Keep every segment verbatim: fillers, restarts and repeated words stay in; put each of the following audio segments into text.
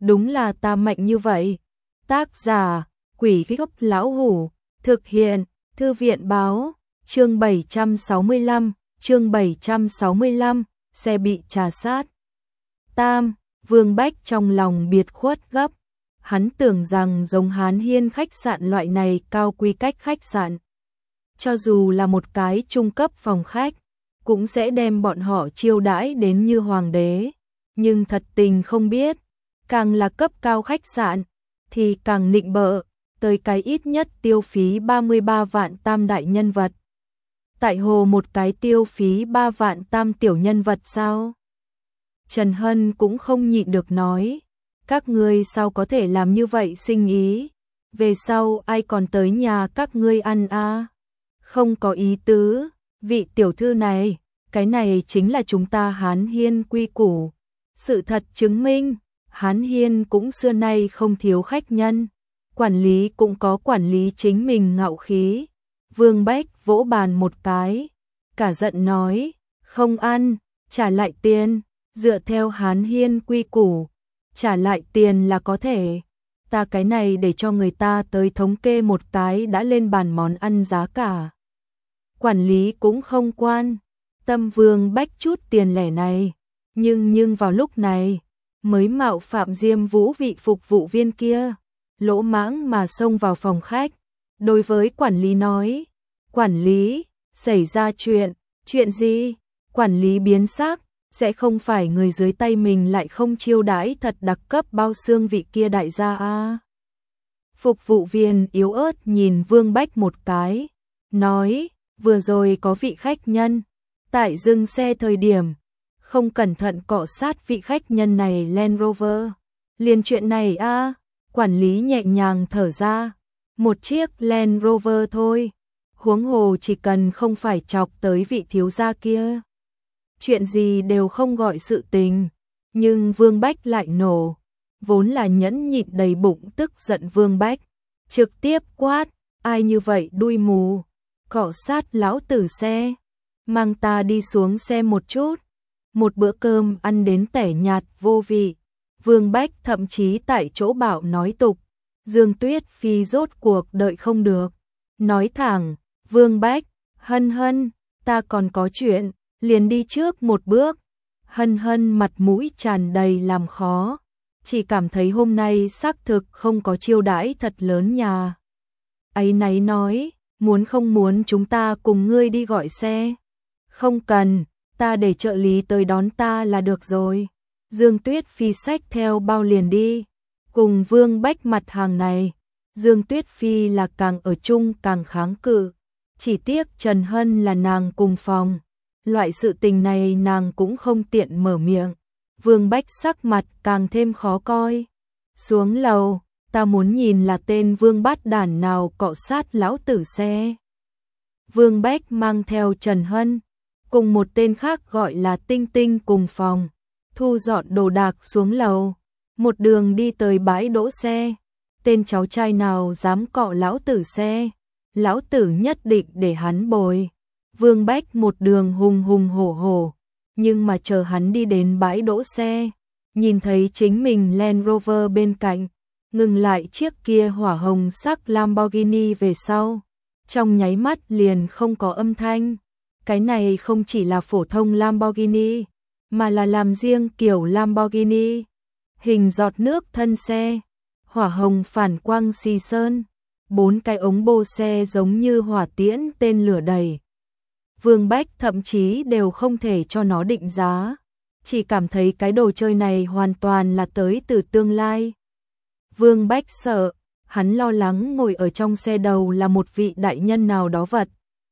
đúng là ta mạnh như vậy. Tác giả, Quỷ Gốc Lão Hủ, thực hiện, Thư viện báo, chương bảy trăm sáu mươi lăm, chương bảy trăm sáu mươi lăm, xe bị trà sát. Tam, Vương Bách trong lòng biệt khuất gấp, hắn tưởng rằng giống Hán Hiên khách sạn loại này cao quy cách khách sạn. Cho dù là một cái trung cấp phòng khách, cũng sẽ đem bọn họ chiêu đãi đến như hoàng đế. Nhưng thật tình không biết, càng là cấp cao khách sạn, thì càng nịnh bợ, tới cái ít nhất tiêu phí ba mươi ba vạn tam đại nhân vật. Tại hồ một cái tiêu phí ba vạn tam tiểu nhân vật sao? Trần Hân cũng không nhịn được nói, các ngươi sao có thể làm như vậy sinh ý, về sau ai còn tới nhà các ngươi ăn à? Không có ý tứ, vị tiểu thư này, cái này chính là chúng ta Hán Hiên quy củ. Sự thật chứng minh, Hán Hiên cũng xưa nay không thiếu khách nhân, quản lý cũng có quản lý chính mình ngạo khí. Vương Bách vỗ bàn một cái, cả giận nói, không ăn, trả lại tiền, dựa theo Hán Hiên quy củ, trả lại tiền là có thể. Ta cái này để cho người ta tới thống kê một cái đã lên bàn món ăn giá cả. Quản lý cũng không quan tâm Vương Bách chút tiền lẻ này, nhưng nhưng vào lúc này, mới mạo phạm Diêm Vũ vị phục vụ viên kia, lỗ mãng mà xông vào phòng khách, đối với quản lý nói, quản lý, xảy ra chuyện, chuyện gì? Quản lý biến sắc, sẽ không phải người dưới tay mình lại không chiêu đãi thật đặc cấp bao xương vị kia đại gia a. Phục vụ viên yếu ớt nhìn Vương Bách một cái, nói, vừa rồi có vị khách nhân, tại dừng xe thời điểm, không cẩn thận cọ sát vị khách nhân này Land Rover. Liền chuyện này a, quản lý nhẹ nhàng thở ra, một chiếc Land Rover thôi, huống hồ chỉ cần không phải chọc tới vị thiếu gia kia. Chuyện gì đều không gọi sự tình, nhưng Vương Bách lại nổ, vốn là nhẫn nhịn đầy bụng tức giận Vương Bách, trực tiếp quát, ai như vậy đuôi mù, cọ sát lão tử xe, mang ta đi xuống xe một chút. Một bữa cơm ăn đến tẻ nhạt vô vị, Vương Bách thậm chí tại chỗ bảo nói tục, Dương Tuyết Phi rốt cuộc đợi không được, nói thẳng, Vương Bách, Hân Hân, ta còn có chuyện, liền đi trước một bước. Hân Hân mặt mũi tràn đầy làm khó, chỉ cảm thấy hôm nay xác thực không có chiêu đãi thật lớn nhà. Áy náy nói, muốn không muốn chúng ta cùng ngươi đi gọi xe? Không cần, ta để trợ lý tới đón ta là được rồi. Dương Tuyết Phi xách theo bao liền đi, cùng Vương Bách mặt hàng này, Dương Tuyết Phi là càng ở chung càng kháng cự, chỉ tiếc Trần Hân là nàng cùng phòng, loại sự tình này nàng cũng không tiện mở miệng. Vương Bách sắc mặt càng thêm khó coi. Xuống lầu, ta muốn nhìn là tên Vương bát đản nào cọ sát lão tử xe. Vương Bách mang theo Trần Hân, cùng một tên khác gọi là Tinh Tinh cùng phòng, thu dọn đồ đạc xuống lầu, một đường đi tới bãi đỗ xe. Tên cháu trai nào dám cọ lão tử xe, lão tử nhất định để hắn bồi. Vương Bách một đường hùng hùng hổ hổ, nhưng mà chờ hắn đi đến bãi đỗ xe, nhìn thấy chính mình Land Rover bên cạnh, ngừng lại chiếc kia hỏa hồng sắc Lamborghini về sau, trong nháy mắt liền không có âm thanh. Cái này không chỉ là phổ thông Lamborghini, mà là làm riêng kiểu Lamborghini, hình giọt nước thân xe, hỏa hồng phản quang xì sơn, bốn cái ống bô xe giống như hỏa tiễn tên lửa đầy. Vương Bách thậm chí đều không thể cho nó định giá, chỉ cảm thấy cái đồ chơi này hoàn toàn là tới từ tương lai. Vương Bách sợ, hắn lo lắng ngồi ở trong xe đầu là một vị đại nhân nào đó vật.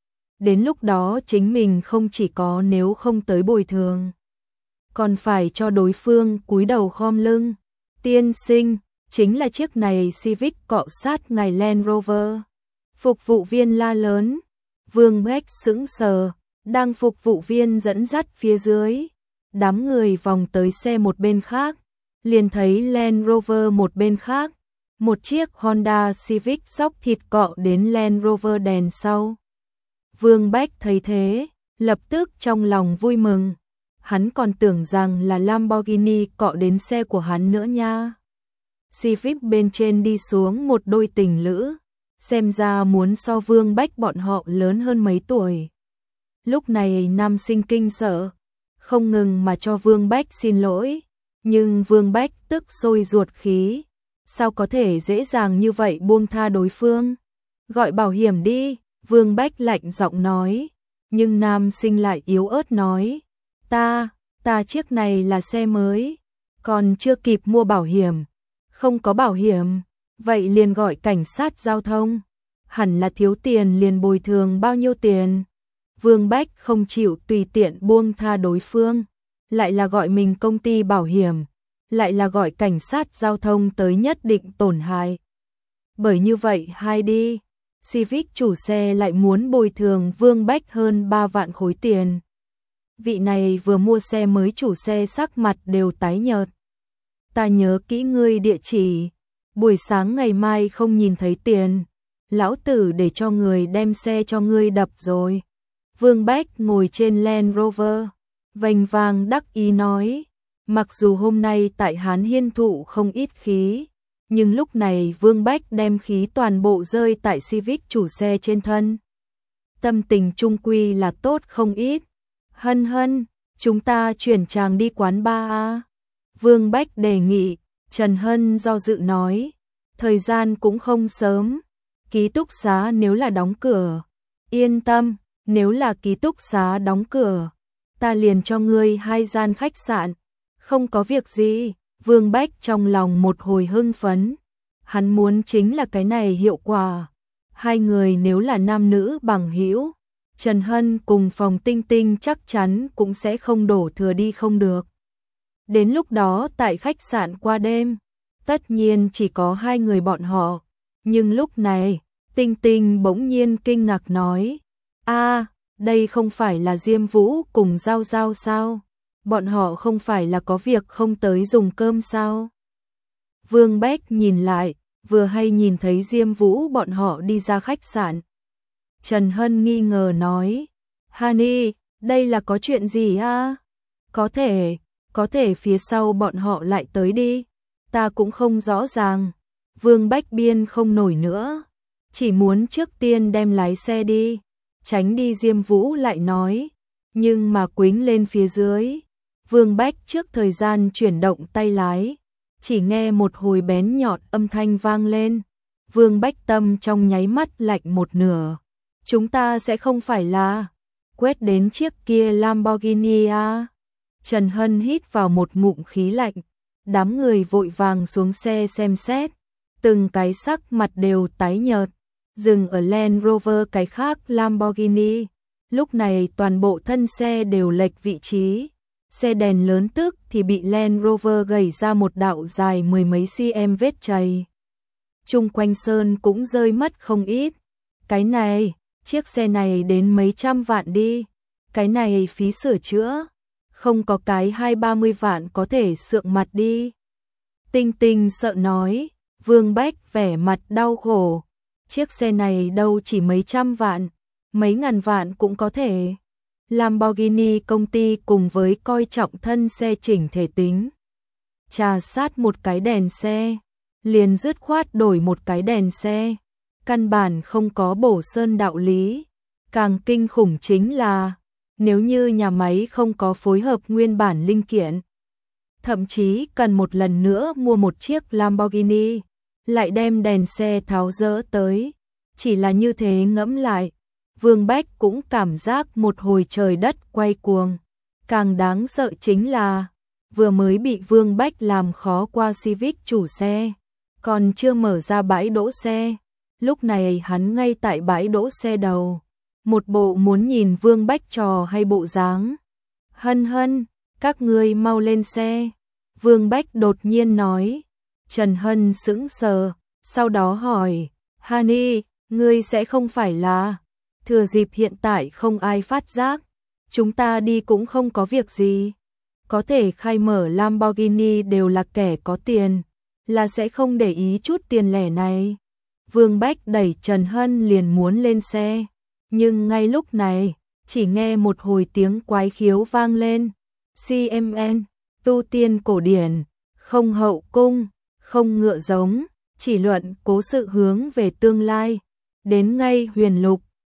Đến lúc đó chính mình không chỉ có nếu không tới bồi thường, còn phải cho đối phương cúi đầu khom lưng. Tiên sinh, chính là chiếc này Civic cọ sát ngài Land Rover. Phục vụ viên la lớn. Vương Bách sững sờ, đang phục vụ viên dẫn dắt phía dưới. Đám người vòng tới xe một bên khác, liền thấy Land Rover một bên khác, một chiếc Honda Civic xóc thịt cọ đến Land Rover đèn sau. Vương Bách thấy thế, lập tức trong lòng vui mừng. Hắn còn tưởng rằng là Lamborghini cọ đến xe của hắn nữa nha. Civic bên trên đi xuống một đôi tình lữ, xem ra muốn so Vương Bách bọn họ lớn hơn mấy tuổi. Lúc này nam sinh kinh sợ, không ngừng mà cho Vương Bách xin lỗi, nhưng Vương Bách tức sôi ruột khí, sao có thể dễ dàng như vậy buông tha đối phương? Gọi bảo hiểm đi, Vương Bách lạnh giọng nói, nhưng nam sinh lại yếu ớt nói, ta, ta chiếc này là xe mới, còn chưa kịp mua bảo hiểm, không có bảo hiểm, vậy liền gọi cảnh sát giao thông, hẳn là thiếu tiền liền bồi thường bao nhiêu tiền. Vương Bách không chịu tùy tiện buông tha đối phương, lại là gọi mình công ty bảo hiểm, lại là gọi cảnh sát giao thông tới nhất định tổn hại. Bởi như vậy hai đi, Civic chủ xe lại muốn bồi thường Vương Bách hơn ba vạn khối tiền. Vị này vừa mua xe mới chủ xe sắc mặt đều tái nhợt. Ta nhớ kỹ ngươi địa chỉ, buổi sáng ngày mai không nhìn thấy tiền, lão tử để cho người đem xe cho ngươi đập rồi. Vương Bách ngồi trên Land Rover, vênh vang đắc ý nói, mặc dù hôm nay tại Hán Hiên thụ không ít khí, nhưng lúc này Vương Bách đem khí toàn bộ rơi tại Civic chủ xe trên thân. Tâm tình trung quy là tốt không ít. Hân hân, chúng ta chuyển chàng đi quán bar a. Vương Bách đề nghị, Trần Hân do dự nói, thời gian cũng không sớm, ký túc xá nếu là đóng cửa, yên tâm, nếu là ký túc xá đóng cửa, ta liền cho ngươi hai gian khách sạn, không có việc gì. Vương Bách trong lòng một hồi hưng phấn, hắn muốn chính là cái này hiệu quả. Hai người nếu là nam nữ bằng hữu, Trần Hân cùng Phòng Tinh Tinh chắc chắn cũng sẽ không đổ thừa đi không được. Đến lúc đó tại khách sạn qua đêm, tất nhiên chỉ có hai người bọn họ, nhưng lúc này, Tinh Tinh bỗng nhiên kinh ngạc nói, a, đây không phải là Diêm Vũ cùng Giao Giao sao? Bọn họ không phải là có việc không tới dùng cơm sao? Vương Bách nhìn lại, vừa hay nhìn thấy Diêm Vũ bọn họ đi ra khách sạn. Trần Hân nghi ngờ nói, Hani, đây là có chuyện gì a? Có thể, có thể phía sau bọn họ lại tới đi, ta cũng không rõ ràng. Vương Bách biên không nổi nữa, chỉ muốn trước tiên đem lái xe đi, tránh đi. Diêm Vũ lại nói, nhưng mà quính lên phía dưới. Vương Bách trước thời gian chuyển động tay lái, chỉ nghe một hồi bén nhọn âm thanh vang lên. Vương Bách tâm trong nháy mắt lạnh một nửa. Chúng ta sẽ không phải là quét đến chiếc kia Lamborghini à? Trần Hân hít vào một ngụm khí lạnh, đám người vội vàng xuống xe xem xét, từng cái sắc mặt đều tái nhợt, dừng ở Land Rover cái khác Lamborghini. Lúc này toàn bộ thân xe đều lệch vị trí. Xe đèn lớn tức thì bị Land Rover gầy ra một đạo dài mười mấy cm vết chày. Chung quanh sơn cũng rơi mất không ít. Cái này, chiếc xe này đến mấy trăm vạn đi. Cái này phí sửa chữa, không có cái hai ba mươi vạn có thể sượng mặt đi. Tinh Tinh sợ nói, Vương Bách vẻ mặt đau khổ. Chiếc xe này đâu chỉ mấy trăm vạn, mấy ngàn vạn cũng có thể. Lamborghini công ty cùng với coi trọng thân xe chỉnh thể tính. Trà sát một cái đèn xe, liền dứt khoát đổi một cái đèn xe. Căn bản không có bổ sơn đạo lý. Càng kinh khủng chính là, nếu như nhà máy không có phối hợp nguyên bản linh kiện, thậm chí cần một lần nữa mua một chiếc Lamborghini, lại đem đèn xe tháo dỡ tới. Chỉ là như thế ngẫm lại, Vương Bách cũng cảm giác một hồi trời đất quay cuồng. Càng đáng sợ chính là, vừa mới bị Vương Bách làm khó qua Civic chủ xe, còn chưa mở ra bãi đỗ xe. Lúc này hắn ngay tại bãi đỗ xe đầu, một bộ muốn nhìn Vương Bách trò hay bộ dáng. Hân hân, các ngươi mau lên xe. Vương Bách đột nhiên nói. Trần Hân sững sờ, sau đó hỏi, Hani, ngươi sẽ không phải là... Thừa dịp hiện tại không ai phát giác, chúng ta đi cũng không có việc gì. Có thể khai mở Lamborghini đều là kẻ có tiền, là sẽ không để ý chút tiền lẻ này. Vương Bách đẩy Trần Hân liền muốn lên xe, nhưng ngay lúc này, chỉ nghe một hồi tiếng quái khiếu vang lên. xê em en, tu tiên cổ điển, không hậu cung, không ngựa giống, chỉ luận cố sự hướng về tương lai. Đến ngay huyền lục,